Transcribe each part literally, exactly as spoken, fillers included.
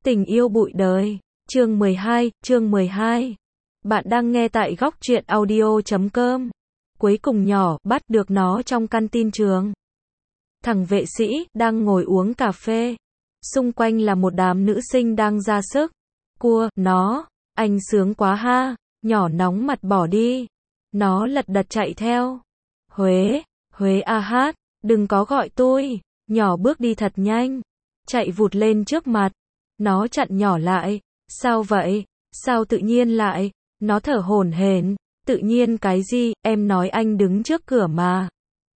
Tình yêu bụi đời, chương mười hai, chương mười hai. Bạn đang nghe tại góc truyện audio chấm com. Cuối cùng nhỏ bắt được nó trong căn tin trường. Thằng vệ sĩ đang ngồi uống cà phê. Xung quanh là một đám nữ sinh đang ra sức. Cua, nó, anh sướng quá ha, nhỏ nóng mặt bỏ đi. Nó lật đật chạy theo. Huế, Huế a hát, đừng có gọi tôi. Nhỏ bước đi thật nhanh. Chạy vụt lên trước mặt. Nó chặn nhỏ lại. Sao vậy? Sao tự nhiên lại? Nó thở hổn hển. Tự nhiên cái gì? Em nói anh đứng trước cửa mà.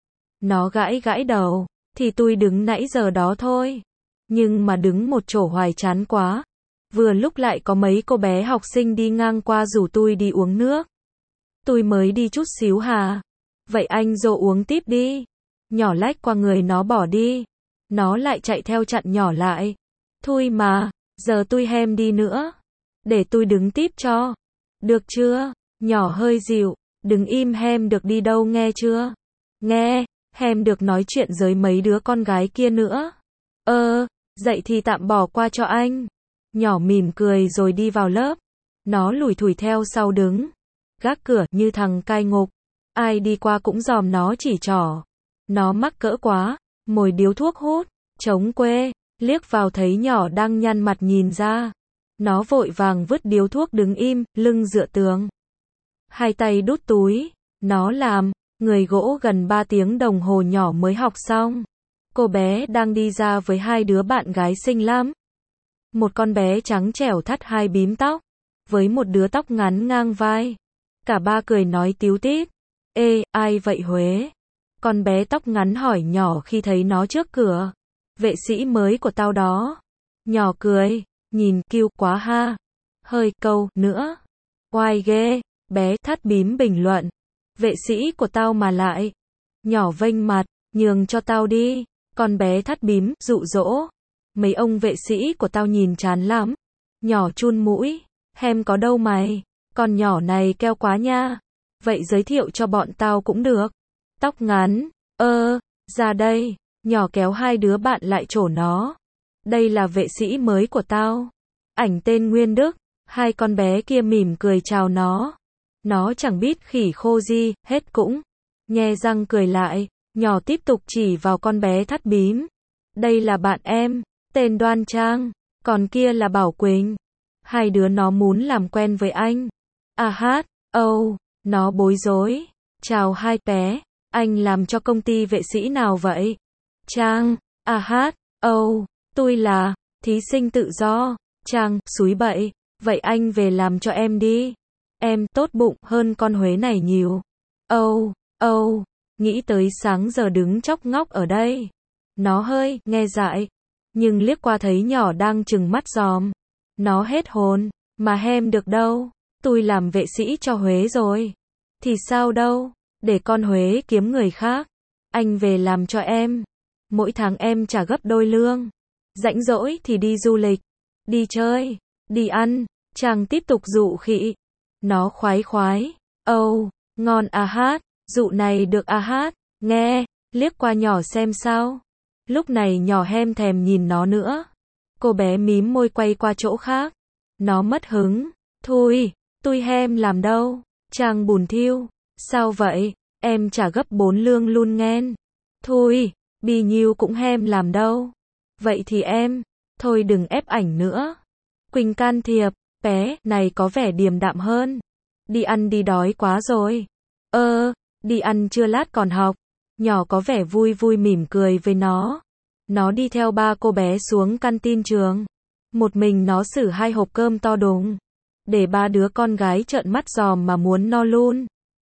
Nó gãi gãi đầu. Thì tôi đứng nãy giờ đó thôi. Nhưng mà đứng một chỗ hoài chán quá. Vừa lúc lại có mấy cô bé học sinh đi ngang qua rủ tôi đi uống nước. Tôi mới đi chút xíu hà. Vậy anh dô uống tiếp đi. Nhỏ lách qua người nó bỏ đi. Nó lại chạy theo chặn nhỏ lại. Thôi mà, giờ tôi hem đi nữa. Để tôi đứng tiếp cho. Được chưa? Nhỏ hơi dịu. Đừng im hem được đi đâu nghe chưa? Nghe, hem được nói chuyện với mấy đứa con gái kia nữa. Ơ, dậy thì tạm bỏ qua cho anh. Nhỏ mỉm cười rồi đi vào lớp. Nó lủi thủi theo sau đứng. Gác cửa như thằng cai ngục. Ai đi qua cũng dòm nó chỉ trỏ. Nó mắc cỡ quá. Mồi điếu thuốc hút. Trống quê. Liếc vào thấy nhỏ đang nhăn mặt nhìn ra. Nó vội vàng vứt điếu thuốc đứng im, lưng dựa tường. Hai tay đút túi. Nó làm. Người gỗ gần ba tiếng đồng hồ nhỏ mới học xong. Cô bé đang đi ra với hai đứa bạn gái xinh lắm. Một con bé trắng trẻo thắt hai bím tóc. Với một đứa tóc ngắn ngang vai. Cả ba cười nói tíu tít. Ê, ai vậy Huế? Con bé tóc ngắn hỏi nhỏ khi thấy nó trước cửa. Vệ sĩ mới của tao đó. Nhỏ cười. Nhìn cute quá ha. Hơi câu nữa. Oai ghê. Bé thắt bím bình luận. Vệ sĩ của tao mà lại. Nhỏ vênh mặt. Nhường cho tao đi. Con bé thắt bím dụ dỗ. Mấy ông vệ sĩ của tao nhìn chán lắm. Nhỏ chun mũi. Hem có đâu mày. Con nhỏ này keo quá nha. Vậy giới thiệu cho bọn tao cũng được. Tóc ngắn. Ơ, ra đây. Nhỏ kéo hai đứa bạn lại chỗ nó. Đây là vệ sĩ mới của tao. Ảnh tên Nguyên Đức. Hai con bé kia mỉm cười chào nó. Nó chẳng biết khỉ khô gì, hết cũng. Nhe răng cười lại. Nhỏ tiếp tục chỉ vào con bé thắt bím. Đây là bạn em. Tên Đoan Trang. Còn kia là Bảo Quỳnh. Hai đứa nó muốn làm quen với anh. À hát, âu, nó bối rối. Chào hai bé. Anh làm cho công ty vệ sĩ nào vậy? Trang, à hát, âu, tôi là thí sinh tự do. Trang, xúi bậy. Vậy anh về làm cho em đi. Em tốt bụng hơn con Huế này nhiều. Âu, âu, nghĩ tới sáng giờ đứng chóc ngóc ở đây. Nó hơi nghe dại. Nhưng liếc qua thấy nhỏ đang trừng mắt dòm. Nó hết hồn. Mà hem được đâu. Tôi làm vệ sĩ cho Huế rồi. Thì sao đâu. Để con Huế kiếm người khác. Anh về làm cho em. Mỗi tháng em trả gấp đôi lương. Rảnh rỗi thì đi du lịch. Đi chơi. Đi ăn. Chàng tiếp tục dụ khị. Nó khoái khoái. Âu, ngon à hát. Dụ này được à hát. Nghe. Liếc qua nhỏ xem sao. Lúc này nhỏ hem thèm nhìn nó nữa. Cô bé mím môi quay qua chỗ khác. Nó mất hứng. Thôi, tôi hem làm đâu. Chàng bùn thiêu. Sao vậy? Em trả gấp bốn lương luôn nghen. Thôi, bì nhiêu cũng hem làm đâu. Vậy thì em. Thôi đừng ép ảnh nữa. Quỳnh can thiệp. Bé này có vẻ điềm đạm hơn. Đi ăn đi đói quá rồi. Ơ, đi ăn chưa lát còn học. Nhỏ có vẻ vui vui mỉm cười với nó. Nó đi theo ba cô bé xuống căn tin trường. Một mình nó xử hai hộp cơm to đùng. Để ba đứa con gái trợn mắt dòm mà muốn no luôn.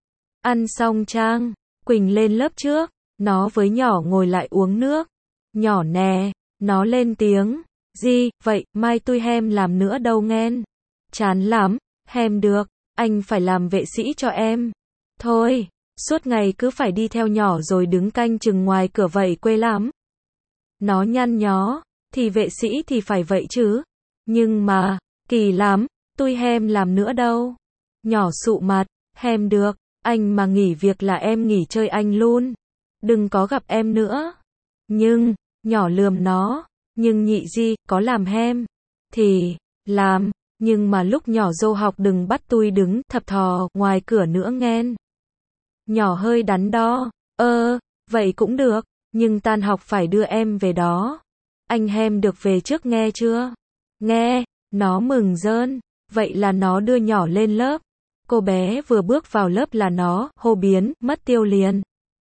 Ăn xong Trang, Quỳnh lên lớp trước. Nó với nhỏ ngồi lại uống nước. Nhỏ nè, nó lên tiếng. Gì, vậy, mai tôi hem làm nữa đâu nghen. Chán lắm, hem được, anh phải làm vệ sĩ cho em. Thôi, suốt ngày cứ phải đi theo nhỏ rồi đứng canh chừng ngoài cửa vậy quê lắm. Nó nhăn nhó, thì vệ sĩ thì phải vậy chứ. Nhưng mà, kỳ lắm, tôi hem làm nữa đâu. Nhỏ sụ mặt, hem được, anh mà nghỉ việc là em nghỉ chơi anh luôn. Đừng có gặp em nữa. Nhưng, nhỏ lườm nó, nhưng nhị di, có làm hem. thì làm, nhưng mà lúc nhỏ dô học đừng bắt tui đứng thập thò ngoài cửa nữa nghen. Nhỏ hơi đắn đo, ơ, vậy cũng được, nhưng tan học phải đưa em về đó. Anh hem được về trước nghe chưa? Nghe, nó mừng rơn, vậy là nó đưa nhỏ lên lớp. Cô bé vừa bước vào lớp là nó hô biến, mất tiêu liền.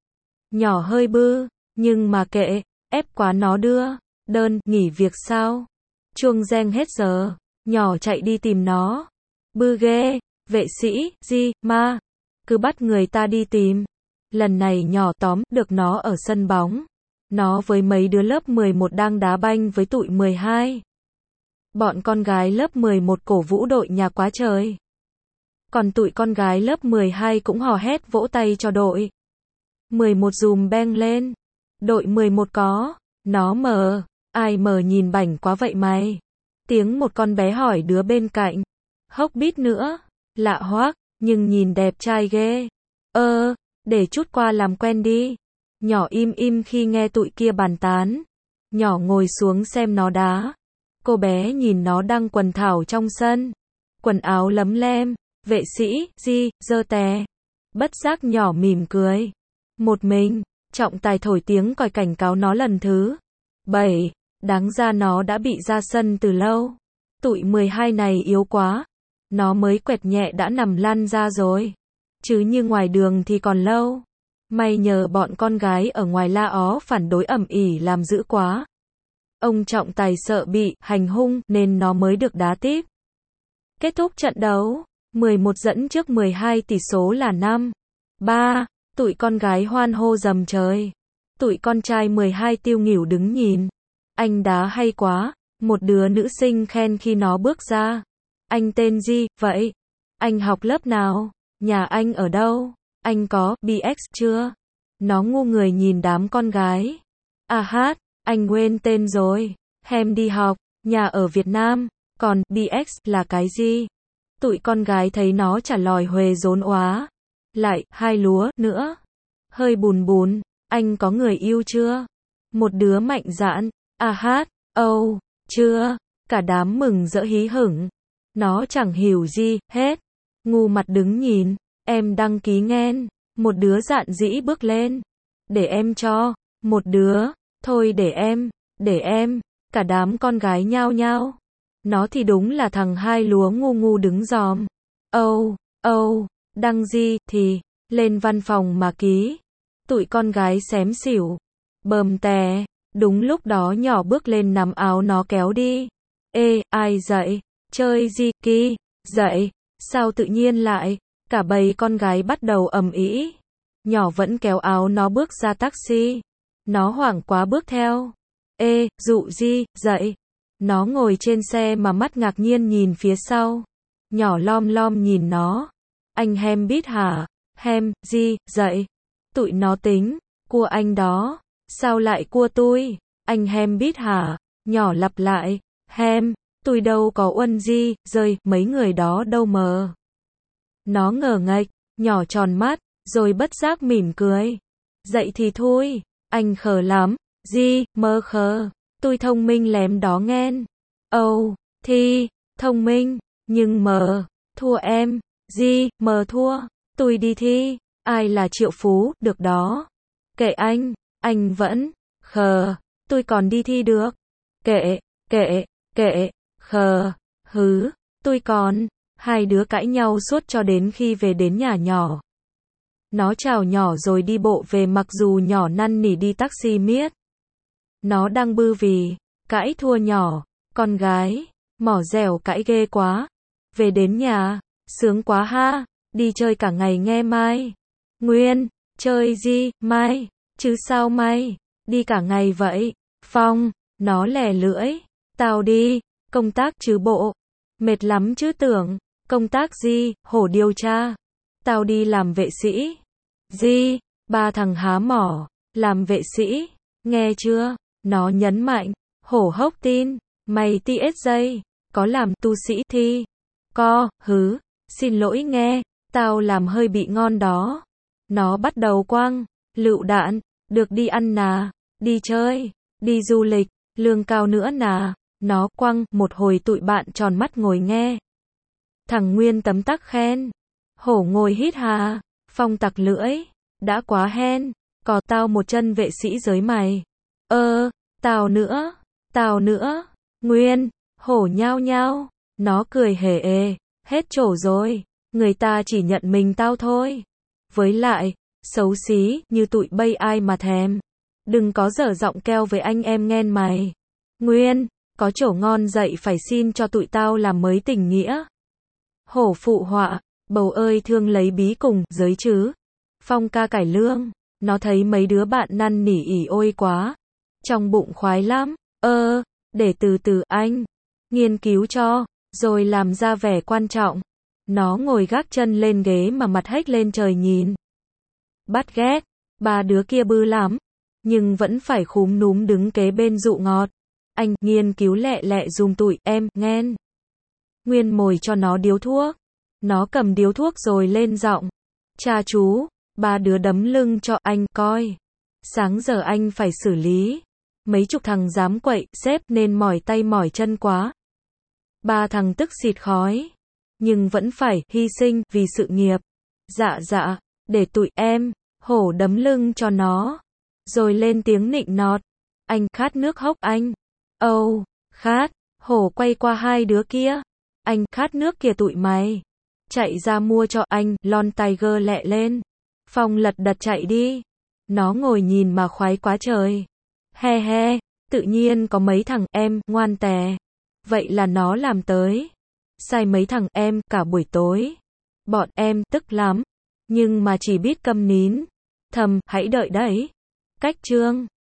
Nhỏ hơi bư, nhưng mà kệ, ép quá nó đưa, đơn, nghỉ việc sao? Chuông reng hết giờ, nhỏ chạy đi tìm nó. Bư ghê, vệ sĩ, gì, ma, cứ bắt người ta đi tìm. Lần này nhỏ tóm được nó ở sân bóng. Nó với mấy đứa lớp mười một đang đá banh với tụi mười hai. Bọn con gái lớp mười một cổ vũ đội nhà quá trời. Còn tụi con gái lớp mười hai cũng hò hét vỗ tay cho đội. mười một dùm beng lên. Đội mười một có, nó mờ, ai mờ nhìn bảnh quá vậy mày? Tiếng một con bé hỏi đứa bên cạnh. Hốc bít nữa, lạ hoắc, nhưng nhìn đẹp trai ghê. Ơ, để chút qua làm quen đi. Nhỏ im im khi nghe tụi kia bàn tán. Nhỏ ngồi xuống xem nó đá. Cô bé nhìn nó đang quần thảo trong sân. Quần áo lấm lem, vệ sĩ, di, dơ tè. Bất giác nhỏ mỉm cười. Một mình, trọng tài thổi tiếng còi cảnh cáo nó lần thứ bảy. Đáng ra nó đã bị ra sân từ lâu. Tụi mười hai này yếu quá. Nó mới quẹt nhẹ đã nằm lăn ra rồi. Chứ như ngoài đường thì còn lâu. May nhờ bọn con gái ở ngoài la ó phản đối ầm ĩ làm dữ quá. Ông trọng tài sợ bị hành hung nên nó mới được đá tiếp. Kết thúc trận đấu, mười một dẫn trước mười hai, tỷ số là năm ba. Tụi con gái hoan hô rầm trời. Tụi con trai mười hai tiêu nghỉu đứng nhìn. Anh đá hay quá, một đứa nữ sinh khen khi nó bước ra. Anh tên gì vậy? Anh học lớp nào? Nhà anh ở đâu? Anh có bê ích chưa? Nó ngu người nhìn đám con gái. À hát, anh quên tên rồi. Hem đi học, nhà ở Việt Nam. Còn bê ích là cái gì? Tụi con gái thấy nó trả lời huề rốn oá. Lại, hai lúa nữa. Hơi bùn bùn, anh có người yêu chưa? Một đứa mạnh dạn. À hát, âu, oh, chưa. Cả đám mừng rỡ hí hửng. Nó chẳng hiểu gì hết. Ngu mặt đứng nhìn. Em đăng ký nghen. Một đứa dạn dĩ bước lên. Để em cho. Một đứa. Thôi để em. Để em. Cả đám con gái nhao nhao. Nó thì đúng là thằng hai lúa ngu ngu đứng giòm. Âu, oh, âu, oh, đăng gì thì. Lên văn phòng mà ký. Tụi con gái xém xỉu. Bờm tè. Đúng lúc đó nhỏ bước lên nắm áo nó kéo đi. Ê, ai dậy? Chơi gì kỳ? Dậy. Sao tự nhiên lại? Cả bầy con gái bắt đầu ầm ĩ. Nhỏ vẫn kéo áo nó bước ra taxi. Nó hoảng quá bước theo. Ê, dụ gì, dậy. Nó ngồi trên xe mà mắt ngạc nhiên nhìn phía sau. Nhỏ lom lom nhìn nó. Anh hem biết hả? Hem, gì, dậy. Tụi nó tính. Cua anh đó. Sao lại cua tôi? Anh hem biết hả? Nhỏ lặp lại. Hem, tôi đâu có uân gì, rơi, mấy người đó đâu mờ. Nó ngờ nghệch, nhỏ tròn mắt, rồi bất giác mỉm cười. Dậy thì thôi, anh khờ lắm. Gì, mơ khờ. Tôi thông minh lém đó nghen. Âu, oh, thì, thông minh, nhưng mờ, thua em. Gì, mờ thua. Tôi đi thi, ai là triệu phú, được đó. Kệ anh, anh vẫn, khờ. Tôi còn đi thi được. Kệ, kệ, kệ, khờ, hứ, tôi còn. Hai đứa cãi nhau suốt cho đến khi về đến nhà nhỏ. Nó chào nhỏ rồi đi bộ về mặc dù nhỏ năn nỉ đi taxi miết. Nó đang bư vì cãi thua nhỏ, con gái, mỏ dẻo cãi ghê quá. Về đến nhà, sướng quá ha, đi chơi cả ngày nghe mai. Nguyên, chơi gì, mai, chứ sao mai, đi cả ngày vậy. Phong, nó lè lưỡi, tao đi, công tác chứ bộ. Mệt lắm chứ tưởng, công tác gì, hổ điều tra. Tao đi làm vệ sĩ. Gì, ba thằng há mỏ, làm vệ sĩ, nghe chưa? Nó nhấn mạnh, hổ hốc tin, mày ti ết dây, có làm tu sĩ thi. Co, hứ, xin lỗi nghe, tao làm hơi bị ngon đó. Nó bắt đầu quăng, lựu đạn, được đi ăn nà, đi chơi, đi du lịch, lương cao nữa nà. Nó quăng, một hồi tụi bạn tròn mắt ngồi nghe. Thằng Nguyên tấm tắc khen. Hổ ngồi hít hà. Phong tặc lưỡi. Đã quá hen. Có tao một chân vệ sĩ giới mày. Ơ, tao nữa. Tao nữa. Nguyên. Hổ nhao nhao. Nó cười hề ê. Hết trổ rồi. Người ta chỉ nhận mình tao thôi. Với lại, xấu xí, như tụi bây ai mà thèm. Đừng có dở giọng keo với anh em nghen mày. Nguyên, có chỗ ngon dậy phải xin cho tụi tao làm mới tình nghĩa. Hổ phụ họa, bầu ơi thương lấy bí cùng, giới chứ. Phong ca cải lương, nó thấy mấy đứa bạn năn nỉ ỉ ôi quá. Trong bụng khoái lắm, ơ, để từ từ anh, nghiên cứu cho, rồi làm ra vẻ quan trọng. Nó ngồi gác chân lên ghế mà mặt hếch lên trời nhìn. Bắt ghét, ba đứa kia bư lắm, nhưng vẫn phải khúm núm đứng kế bên dụ ngọt. Anh, nghiên cứu lẹ lẹ dùm tụi em, nghen. Nguyên mồi cho nó điếu thuốc. Nó cầm điếu thuốc rồi lên giọng. Cha chú, ba đứa đấm lưng cho anh coi. Sáng giờ anh phải xử lý. Mấy chục thằng dám quậy, xếp nên mỏi tay mỏi chân quá. Ba thằng tức xịt khói. Nhưng vẫn phải hy sinh vì sự nghiệp. Dạ dạ, để tụi em, hổ đấm lưng cho nó. Rồi lên tiếng nịnh nọt. Anh khát nước hốc anh. Âu, oh, khát. Hổ quay qua hai đứa kia. Anh khát nước kìa tụi mày. Chạy ra mua cho anh, Lon Tiger lẹ lên. Phong lật đật chạy đi. Nó ngồi nhìn mà khoái quá trời. He he, tự nhiên có mấy thằng em, ngoan tè. Vậy là nó làm tới. Sai mấy thằng em, cả buổi tối. Bọn em, tức lắm. Nhưng mà chỉ biết câm nín. Thầm, hãy đợi đấy. Cách chương.